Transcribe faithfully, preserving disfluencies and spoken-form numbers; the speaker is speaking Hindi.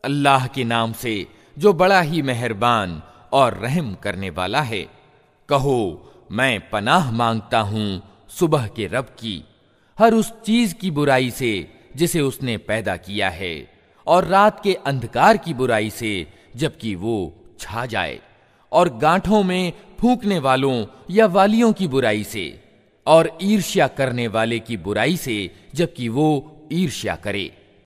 अल्लाह के नाम से जो बड़ा ही मेहरबान और रहम करने वाला है। कहो, मैं पनाह मांगता हूं सुबह के रब की, हर उस चीज की बुराई से जिसे उसने पैदा किया है, और रात के अंधकार की बुराई से जबकि वो छा जाए, और गांठों में फूंकने वालों या वालियों की बुराई से, और ईर्ष्या करने वाले की बुराई से जबकि वो ईर्ष्या करे।